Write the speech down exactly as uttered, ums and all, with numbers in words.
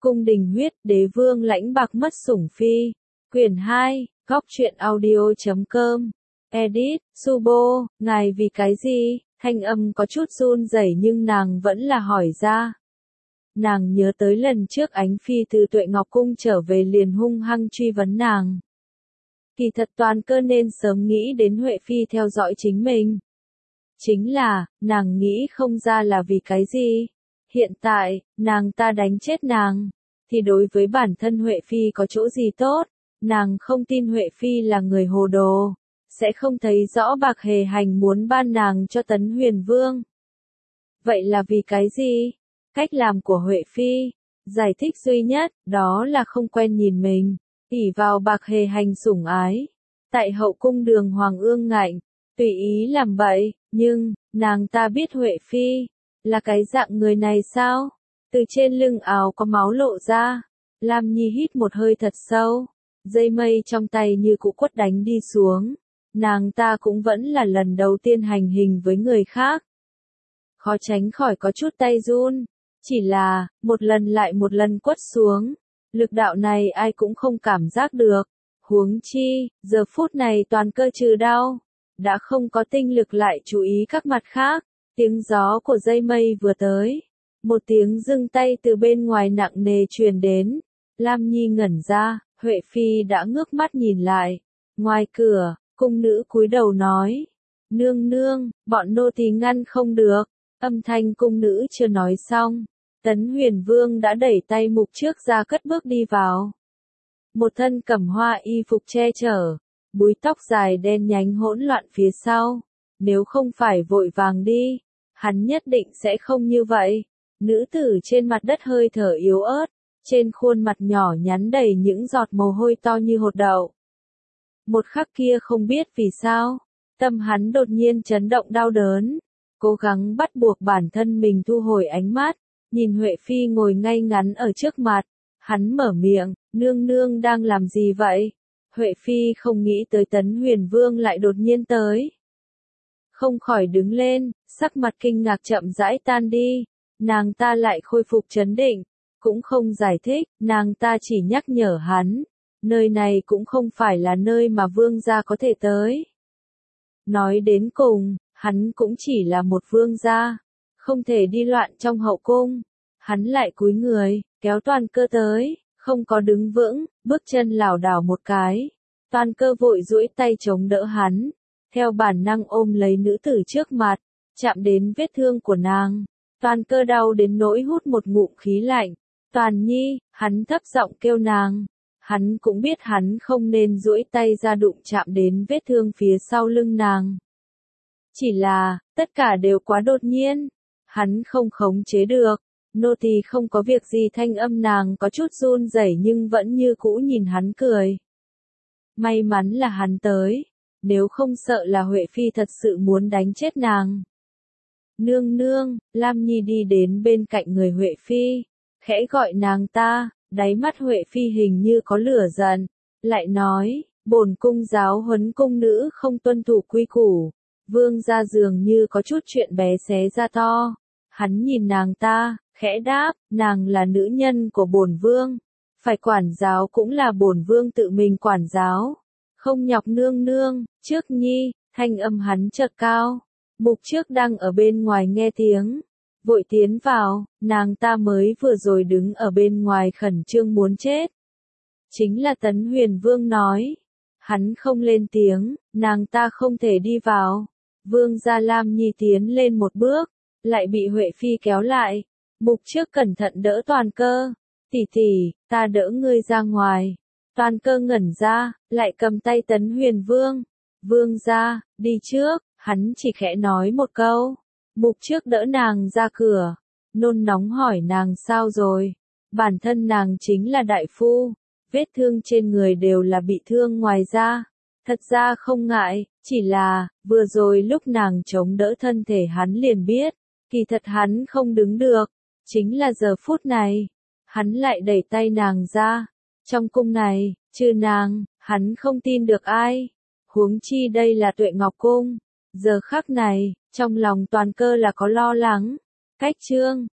Cung đình huyết, đế vương lãnh bạc mất sủng phi. Quyển hai, góc truyện audio chấm com. Edit, Subo, ngài vì cái gì? Thanh âm có chút run rẩy nhưng nàng vẫn là hỏi ra. Nàng nhớ tới lần trước Ánh Phi từ Tuệ Ngọc Cung trở về liền hung hăng truy vấn nàng. Kỳ thật Toàn Cơ nên sớm nghĩ đến Huệ Phi theo dõi chính mình. Chính là, nàng nghĩ không ra là vì cái gì. Hiện tại, nàng ta đánh chết nàng, thì đối với bản thân Huệ Phi có chỗ gì tốt, nàng không tin Huệ Phi là người hồ đồ, sẽ không thấy rõ Bạc Hề Hành muốn ban nàng cho Tấn Huyền Vương. Vậy là vì cái gì? Cách làm của Huệ Phi, giải thích duy nhất, đó là không quen nhìn mình, ỷ vào Bạc Hề Hành sủng ái. Tại hậu cung Đường Hoàng ương ngạnh, tùy ý làm bậy, nhưng, nàng ta biết Huệ Phi là cái dạng người này sao? Từ trên lưng áo có máu lộ ra. Lam Nhi hít một hơi thật sâu. Dây mây trong tay như cụ quất đánh đi xuống. Nàng ta cũng vẫn là lần đầu tiên hành hình với người khác. Khó tránh khỏi có chút tay run. Chỉ là, một lần lại một lần quất xuống. Lực đạo này ai cũng không cảm giác được. Huống chi, giờ phút này Toàn Cơ trừ đau. Đã không có tinh lực lại chú ý các mặt khác. Tiếng gió của dây mây vừa tới. Một tiếng dưng tay từ bên ngoài nặng nề truyền đến. Lam Nhi ngẩn ra, Huệ Phi đã ngước mắt nhìn lại. Ngoài cửa, cung nữ cúi đầu nói. Nương nương, bọn nô tỳ ngăn không được. Âm thanh cung nữ chưa nói xong. Tấn Huyền Vương đã đẩy tay mục trước ra cất bước đi vào. Một thân cẩm hoa y phục che chở. Búi tóc dài đen nhánh hỗn loạn phía sau. Nếu không phải vội vàng đi, hắn nhất định sẽ không như vậy. Nữ tử trên mặt đất hơi thở yếu ớt, trên khuôn mặt nhỏ nhắn đầy những giọt mồ hôi to như hột đậu. Một khắc kia không biết vì sao, tâm hắn đột nhiên chấn động đau đớn, cố gắng bắt buộc bản thân mình thu hồi ánh mắt, nhìn Huệ Phi ngồi ngay ngắn ở trước mặt, hắn mở miệng, nương nương đang làm gì vậy? Huệ Phi không nghĩ tới Tấn Huyền Vương lại đột nhiên tới. Không khỏi đứng lên, sắc mặt kinh ngạc chậm rãi tan đi, nàng ta lại khôi phục trấn định, cũng không giải thích, nàng ta chỉ nhắc nhở hắn, nơi này cũng không phải là nơi mà vương gia có thể tới. Nói đến cùng, hắn cũng chỉ là một vương gia, không thể đi loạn trong hậu cung, hắn lại cúi người, kéo Toàn Cơ tới, không có đứng vững, bước chân lảo đảo một cái, Toàn Cơ vội duỗi tay chống đỡ hắn. Theo bản năng ôm lấy nữ tử trước mặt, chạm đến vết thương của nàng. Toàn Cơ đau đến nỗi hút một ngụm khí lạnh. Toàn Nhi, hắn thấp giọng kêu nàng. Hắn cũng biết hắn không nên duỗi tay ra đụng chạm đến vết thương phía sau lưng nàng. Chỉ là, tất cả đều quá đột nhiên. Hắn không khống chế được. Nô tỳ không có việc gì, thanh âm nàng có chút run rẩy nhưng vẫn như cũ nhìn hắn cười. May mắn là hắn tới. Nếu không sợ là Huệ Phi thật sự muốn đánh chết nàng. Nương nương, Lam Nhi đi đến bên cạnh người Huệ Phi, khẽ gọi nàng ta, đáy mắt Huệ Phi hình như có lửa giận, lại nói, bổn cung giáo huấn cung nữ không tuân thủ quy củ, vương gia dường như có chút chuyện bé xé ra to. Hắn nhìn nàng ta, khẽ đáp, nàng là nữ nhân của bổn vương, phải quản giáo cũng là bổn vương tự mình quản giáo. Không nhọc nương nương, trước nhi, thanh âm hắn chợt cao. Mục trước đang ở bên ngoài nghe tiếng. Vội tiến vào, nàng ta mới vừa rồi đứng ở bên ngoài khẩn trương muốn chết. Chính là Tấn Huyền Vương nói. Hắn không lên tiếng, nàng ta không thể đi vào. Vương gia Lam Nhi tiến lên một bước, lại bị Huệ Phi kéo lại. Mục trước cẩn thận đỡ Toàn Cơ. Tỷ tỷ, ta đỡ ngươi ra ngoài. Toàn Cơ ngẩn ra, lại cầm tay Tấn Huyền Vương. Vương gia, đi trước, hắn chỉ khẽ nói một câu. Mục trước đỡ nàng ra cửa. Nôn nóng hỏi nàng sao rồi. Bản thân nàng chính là đại phu. Vết thương trên người đều là bị thương ngoài da. Thật ra không ngại, chỉ là, vừa rồi lúc nàng chống đỡ thân thể hắn liền biết. Kỳ thật hắn không đứng được. Chính là giờ phút này. Hắn lại đẩy tay nàng ra. Trong cung này, trừ nàng, hắn không tin được ai. Huống chi đây là Tuệ Ngọc Cung. Giờ khắc này, trong lòng Toàn Cơ là có lo lắng. Cách chương,